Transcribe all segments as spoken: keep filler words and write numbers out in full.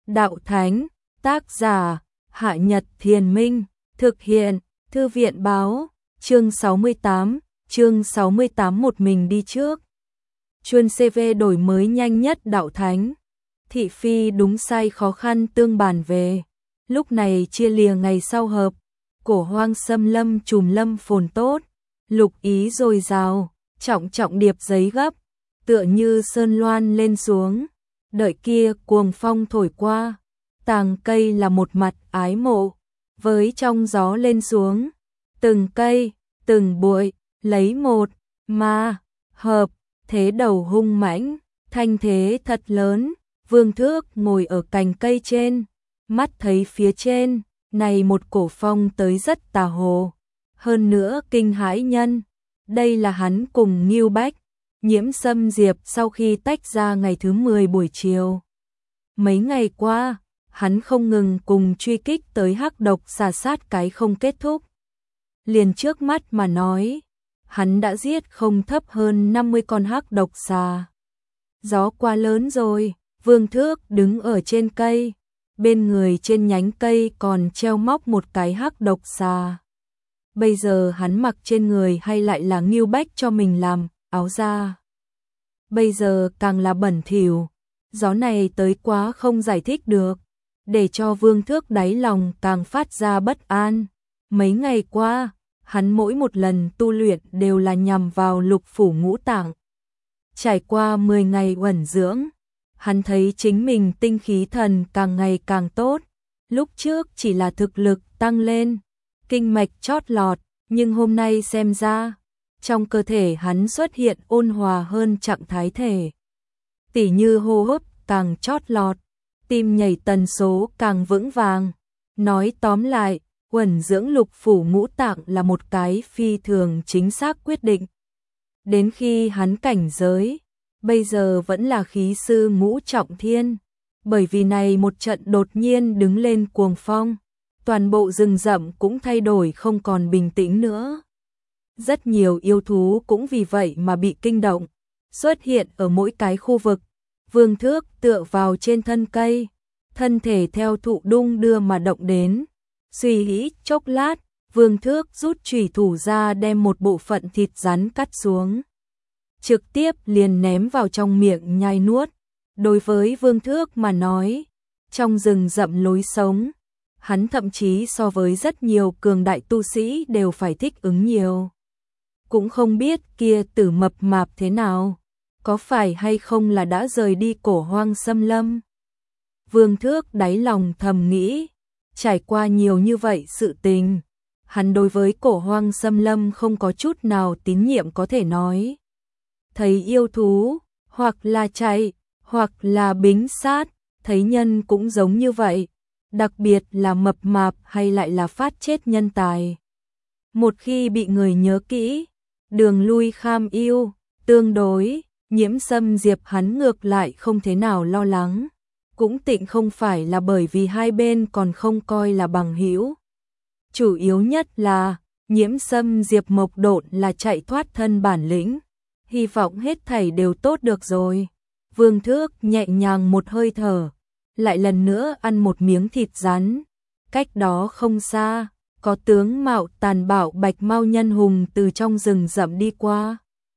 đạo thánh, tác giả, Hạ Nhật Thiền Minh, thực hiện, Thư viện báo, chương sáu mươi tám, chương sáu mươi tám một mình đi trước. Chuân xê vê đổi mới nhanh nhất đạo thánh. Thị phi đúng sai khó khăn tương bàn về. Lúc này chia lìa ngày sau hợp, cổ hoang xâm lâm trùm lâm phồn tốt, lục ý dồi dào, trọng trọng điệp giấy gấp, tựa như sơn loan lên xuống, đợi kia cuồng phong thổi qua, tàng cây là một mặt ái mộ, với trong gió lên xuống, từng cây, từng bụi, lấy một, mà, hợp, thế đầu hung mãnh, thanh thế thật lớn, Vương Thước ngồi ở cành cây trên, mắt thấy phía trên, này một cổ phong tới rất tà hồ, hơn nữa kinh hãi nhân, đây là hắn cùng Ngưu Bách, Nhiễm Sâm Diệp sau khi tách ra ngày thứ mười buổi chiều. Mấy ngày qua, hắn không ngừng cùng truy kích tới hắc độc xà sát cái không kết thúc. Liền trước mắt mà nói, hắn đã giết không thấp hơn năm mươi con hắc độc xà. Gió quá lớn rồi, Vương Thước đứng ở trên cây, bên người trên nhánh cây còn treo móc một cái hắc độc xà. Bây giờ hắn mặc trên người hay lại là Ngưu Bách cho mình làm áo da. Bây giờ càng là bẩn thỉu, gió này tới quá không giải thích được, để cho Vương Thước đáy lòng càng phát ra bất an. Mấy ngày qua, hắn mỗi một lần tu luyện đều là nhằm vào lục phủ ngũ tạng. Trải qua mười ngày uẩn dưỡng, hắn thấy chính mình tinh khí thần càng ngày càng tốt. Lúc trước chỉ là thực lực tăng lên, kinh mạch chót lọt, nhưng hôm nay xem ra, trong cơ thể hắn xuất hiện ôn hòa hơn trạng thái thể. Tỉ như hô hấp càng chót lọt, tim nhảy tần số càng vững vàng. Nói tóm lại, uẩn dưỡng lục phủ ngũ tạng là một cái phi thường chính xác quyết định. Đến khi hắn cảnh giới, bây giờ vẫn là khí sư ngũ trọng thiên, bởi vì này một trận đột nhiên đứng lên cuồng phong, toàn bộ rừng rậm cũng thay đổi không còn bình tĩnh nữa. Rất nhiều yêu thú cũng vì vậy mà bị kinh động, xuất hiện ở mỗi cái khu vực. Vương Thước tựa vào trên thân cây, thân thể theo thụ đung đưa mà động đến. Suy nghĩ chốc lát, Vương Thước rút chủy thủ ra đem một bộ phận thịt rắn cắt xuống, trực tiếp liền ném vào trong miệng nhai nuốt. Đối với Vương Thước mà nói, trong rừng rậm lối sống, hắn thậm chí so với rất nhiều cường đại tu sĩ đều phải thích ứng nhiều. Cũng không biết kia tử mập mạp thế nào, có phải hay không là đã rời đi cổ hoang xâm lâm. Vương Thước đáy lòng thầm nghĩ, trải qua nhiều như vậy sự tình, hắn đối với cổ hoang xâm lâm không có chút nào tín nhiệm có thể nói. Thấy yêu thú, hoặc là chạy, hoặc là bính sát, thấy nhân cũng giống như vậy, đặc biệt là mập mạp hay lại là phát chết nhân tài. Một khi bị người nhớ kỹ, đường lui kham yêu, tương đối, Nhiễm Sâm Diệp hắn ngược lại không thế nào lo lắng, cũng tịnh không phải là bởi vì hai bên còn không coi là bằng hữu. Chủ yếu nhất là, Nhiễm Sâm Diệp mộc độn là chạy thoát thân bản lĩnh, hy vọng hết thảy đều tốt được rồi. Vương Thước nhẹ nhàng một hơi thở, lại lần nữa ăn một miếng thịt rắn. Cách đó không xa, có tướng mạo tàn bạo bạch mao nhân hùng từ trong rừng rậm đi qua.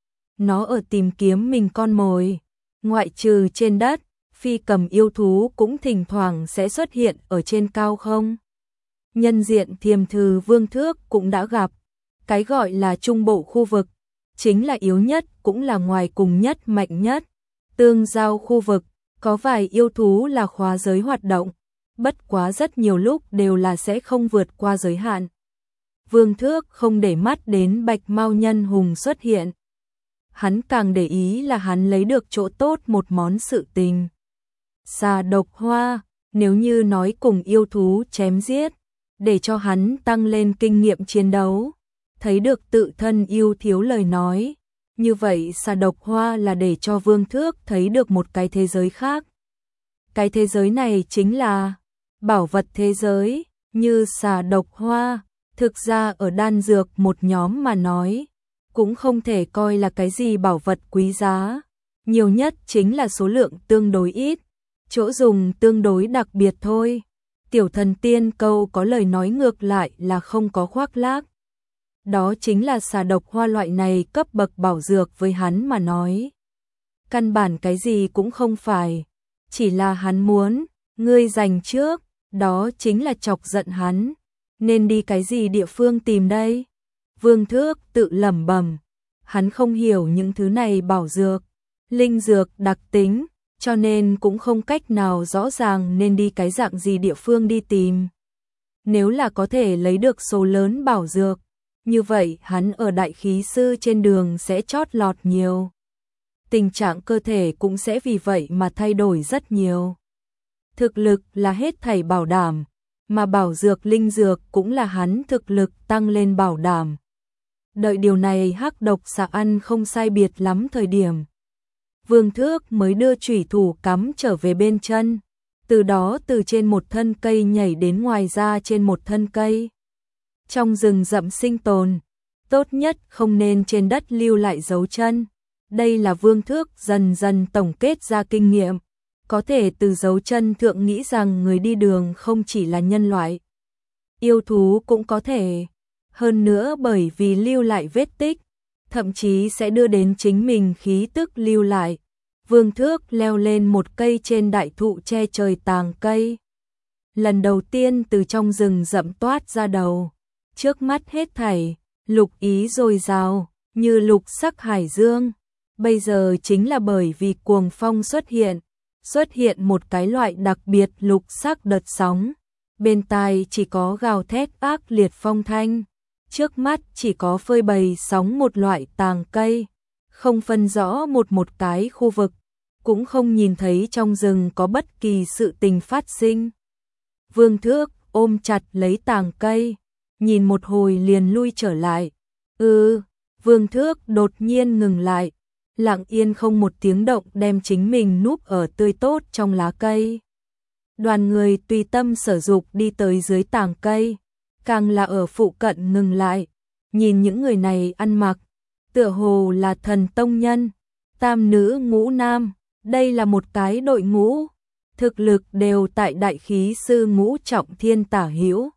Nó ở tìm kiếm mình con mồi, ngoại trừ trên đất, phi cầm yêu thú cũng thỉnh thoảng sẽ xuất hiện ở trên cao không. Nhân diện thiềm thừ Vương Thước cũng đã gặp, cái gọi là trung bộ khu vực, chính là yếu nhất cũng là ngoài cùng nhất mạnh nhất. Tương giao khu vực, có vài yêu thú là khóa giới hoạt động, bất quá rất nhiều lúc đều là sẽ không vượt qua giới hạn. Vương Thước không để mắt đến bạch mao nhân hùng xuất hiện. Hắn càng để ý là hắn lấy được chỗ tốt một món sự tình. Xà độc hoa, nếu như nói cùng yêu thú chém giết, để cho hắn tăng lên kinh nghiệm chiến đấu, thấy được tự thân yêu thiếu lời nói. Như vậy xà độc hoa là để cho Vương Thước thấy được một cái thế giới khác. Cái thế giới này chính là bảo vật thế giới, như xà độc hoa, thực ra ở đan dược một nhóm mà nói, cũng không thể coi là cái gì bảo vật quý giá, nhiều nhất chính là số lượng tương đối ít, chỗ dùng tương đối đặc biệt thôi. Tiểu thần tiên câu có lời nói ngược lại là không có khoác lác. Đó chính là xà độc hoa loại này cấp bậc bảo dược với hắn mà nói. Căn bản cái gì cũng không phải, chỉ là hắn muốn, ngươi giành trước, đó chính là chọc giận hắn. Nên đi cái gì địa phương tìm đây? Vương Thước tự lẩm bẩm, hắn không hiểu những thứ này bảo dược, linh dược đặc tính, cho nên cũng không cách nào rõ ràng nên đi cái dạng gì địa phương đi tìm. Nếu là có thể lấy được số lớn bảo dược, như vậy hắn ở đại khí sư trên đường sẽ chót lọt nhiều. Tình trạng cơ thể cũng sẽ vì vậy mà thay đổi rất nhiều. Thực lực là hết thảy bảo đảm, mà bảo dược linh dược cũng là hắn thực lực tăng lên bảo đảm. Đợi điều này hắc độc xà ăn không sai biệt lắm thời điểm. Vương Thước mới đưa chủy thủ cắm trở về bên chân, từ đó từ trên một thân cây nhảy đến ngoài ra trên một thân cây. Trong rừng rậm sinh tồn, tốt nhất không nên trên đất lưu lại dấu chân. Đây là Vương Thước dần dần tổng kết ra kinh nghiệm, có thể từ dấu chân thượng nghĩ rằng người đi đường không chỉ là nhân loại. Yêu thú cũng có thể, hơn nữa bởi vì lưu lại vết tích, thậm chí sẽ đưa đến chính mình khí tức lưu lại. Vương Thước leo lên một cây trên đại thụ che trời tàng cây. Lần đầu tiên từ trong rừng rậm toát ra đầu, trước mắt hết thảy, lục ý dồi dào, như lục sắc hải dương. Bây giờ chính là bởi vì cuồng phong xuất hiện, xuất hiện một cái loại đặc biệt lục sắc đợt sóng. Bên tai chỉ có gào thét ác liệt phong thanh, trước mắt chỉ có phơi bày sóng một loại tàng cây, không phân rõ một một cái khu vực, cũng không nhìn thấy trong rừng có bất kỳ sự tình phát sinh. Vương Thước ôm chặt lấy tàng cây, nhìn một hồi liền lui trở lại. Ừ, Vương Thước đột nhiên ngừng lại, lặng yên không một tiếng động đem chính mình núp ở tươi tốt trong lá cây. Đoàn người tùy tâm sở dục đi tới dưới tàng cây, càng là ở phụ cận ngừng lại, nhìn những người này ăn mặc, tựa hồ là thần tông nhân, tam nữ ngũ nam, đây là một cái đội ngũ, thực lực đều tại đại khí sư ngũ trọng thiên tả hữu.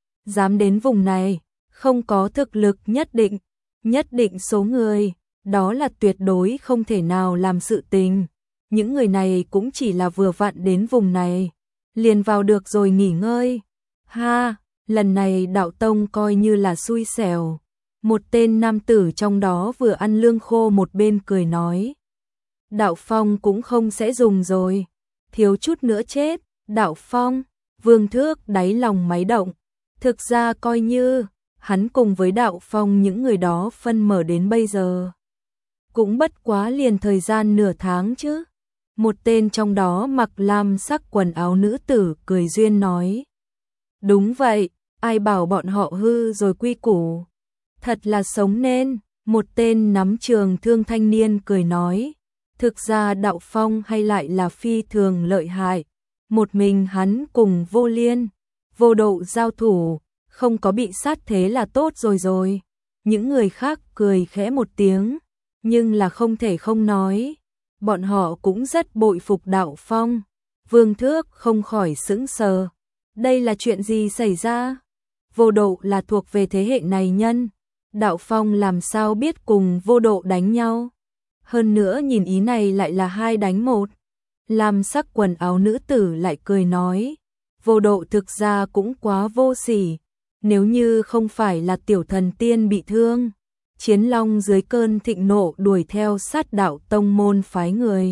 Dám đến vùng này, không có thực lực nhất định, nhất định số người, đó là tuyệt đối không thể nào làm sự tình. Những người này cũng chỉ là vừa vặn đến vùng này, liền vào được rồi nghỉ ngơi. Ha, lần này đạo tông coi như là xui xẻo. Một tên nam tử trong đó vừa ăn lương khô một bên cười nói. Đạo Phong cũng không sẽ dùng rồi, thiếu chút nữa chết. Đạo Phong, Vương Thước đáy lòng máy động, thực ra coi như hắn cùng với Đạo Phong những người đó phân mở đến bây giờ, cũng bất quá liền thời gian nửa tháng chứ. Một tên trong đó mặc lam sắc quần áo nữ tử cười duyên nói. Đúng vậy, ai bảo bọn họ hư rồi quy củ. Thật là sống nên, một tên nắm trường thương thanh niên cười nói. Thực ra Đạo Phong hay lại là phi thường lợi hại. Một mình hắn cùng Vô Liên, Vô Độ giao thủ, không có bị sát thế là tốt rồi rồi. Những người khác cười khẽ một tiếng, nhưng là không thể không nói. Bọn họ cũng rất bội phục Đạo Phong. Vương Thước không khỏi sững sờ. Đây là chuyện gì xảy ra? Vô Độ là thuộc về thế hệ này nhân. Đạo Phong làm sao biết cùng Vô Độ đánh nhau? Hơn nữa nhìn ý này lại là hai đánh một. Làm sắc quần áo nữ tử lại cười nói. Vô Độ thực ra cũng quá vô sỉ. Nếu như không phải là tiểu thần tiên bị thương, Chiến Long dưới cơn thịnh nộ đuổi theo sát đạo tông môn phái người,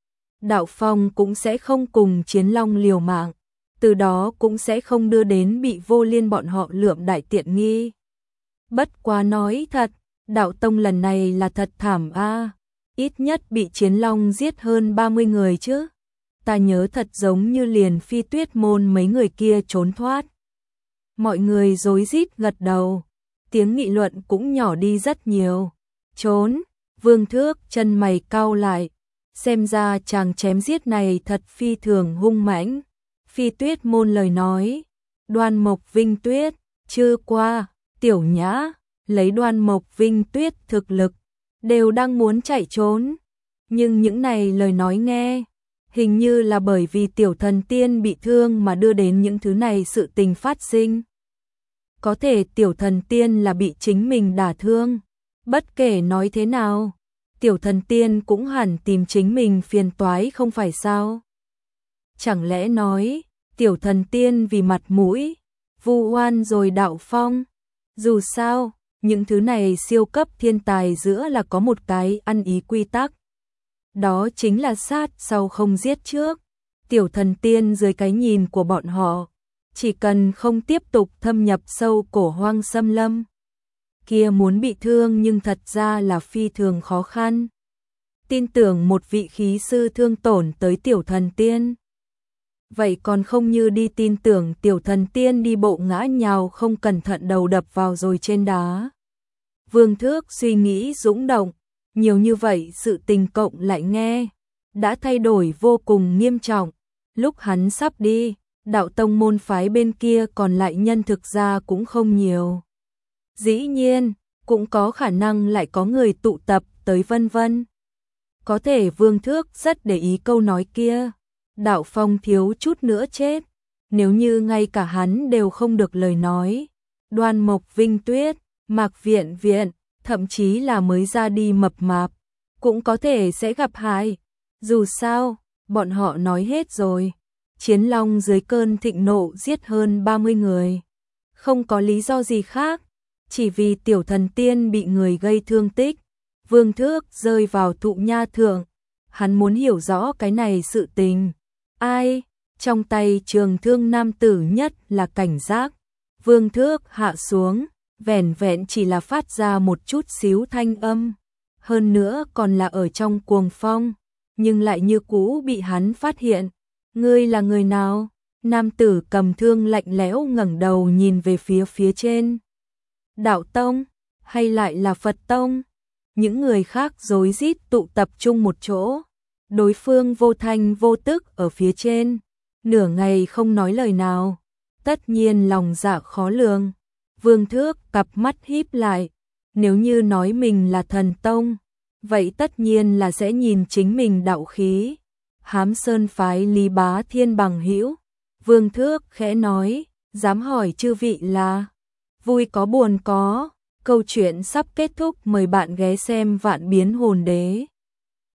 Đạo Phong cũng sẽ không cùng Chiến Long liều mạng, từ đó cũng sẽ không đưa đến bị Vô Liên bọn họ lượm đại tiện nghi. Bất quá nói thật, đạo tông lần này là thật thảm a, ít nhất bị Chiến Long giết hơn ba mươi người chứ. Ta nhớ thật giống như liền Phi Tuyết môn mấy người kia trốn thoát. Mọi người rối rít gật đầu, tiếng nghị luận cũng nhỏ đi rất nhiều. Trốn, Vương Thước chân mày cau lại, xem ra chàng chém giết này thật phi thường hung mãnh. Phi Tuyết môn lời nói, Đoan Mộc Vinh Tuyết, chưa qua, Tiểu Nhã, lấy Đoan Mộc Vinh Tuyết thực lực, đều đang muốn chạy trốn. Nhưng những này lời nói nghe, Hình như là bởi vì tiểu thần tiên bị thương mà đưa đến những thứ này sự tình phát sinh. Có thể tiểu thần tiên là bị chính mình đả thương. Bất kể nói thế nào, tiểu thần tiên cũng hẳn tìm chính mình phiền toái không phải sao? Chẳng lẽ nói, tiểu thần tiên vì mặt mũi, vu oan rồi đạo phong? Dù sao, những thứ này siêu cấp thiên tài giữa là có một cái ăn ý quy tắc. Đó chính là sát sau không giết trước. Tiểu thần tiên dưới cái nhìn của bọn họ, chỉ cần không tiếp tục thâm nhập sâu cổ hoang xâm lâm, kia muốn bị thương nhưng thật ra là phi thường khó khăn. Tin tưởng một vị khí sư thương tổn tới tiểu thần tiên, vậy còn không như đi tin tưởng tiểu thần tiên đi bộ ngã nhào không cẩn thận đầu đập vào rồi trên đá. Vương Thước suy nghĩ dũng động, nhiều như vậy sự tình cộng lại nghe, đã thay đổi vô cùng nghiêm trọng. Lúc hắn sắp đi, đạo tông môn phái bên kia còn lại nhân thực ra cũng không nhiều. Dĩ nhiên, cũng có khả năng lại có người tụ tập tới vân vân. Có thể Vương Thước rất để ý câu nói kia. Đạo Phong thiếu chút nữa chết, nếu như ngay cả hắn đều không được lời nói. Đoan Mộc Vinh Tuyết, Mạc Viện Viện, thậm chí là mới ra đi mập mạp, cũng có thể sẽ gặp hại. Dù sao, bọn họ nói hết rồi. Chiến Long dưới cơn thịnh nộ giết hơn ba mươi người. Không có lý do gì khác, chỉ vì tiểu thần tiên bị người gây thương tích. Vương Thước rơi vào thụ nha thượng, hắn muốn hiểu rõ cái này sự tình. Ai, trong tay trường thương nam tử nhất là cảnh giác. Vương Thước hạ xuống, vẻn vẹn chỉ là phát ra một chút xíu thanh âm. Hơn nữa còn là ở trong cuồng phong, nhưng lại như cũ bị hắn phát hiện. Ngươi là người nào? Nam tử cầm thương lạnh lẽo ngẩng đầu nhìn về phía phía trên. Đạo tông, hay lại là Phật tông? Những người khác rối rít tụ tập trung một chỗ. Đối phương vô thanh vô tức ở phía trên, nửa ngày không nói lời nào. Tất nhiên lòng dạ khó lường. Vương Thước cặp mắt híp lại, nếu như nói mình là thần tông, vậy tất nhiên là sẽ nhìn chính mình đạo khí. Hám Sơn phái Lý Bá Thiên bằng hữu. Vương Thước khẽ nói, dám hỏi chư vị là? Vui có buồn có. Câu chuyện sắp kết thúc, mời bạn ghé xem Vạn Biến Hồn Đế.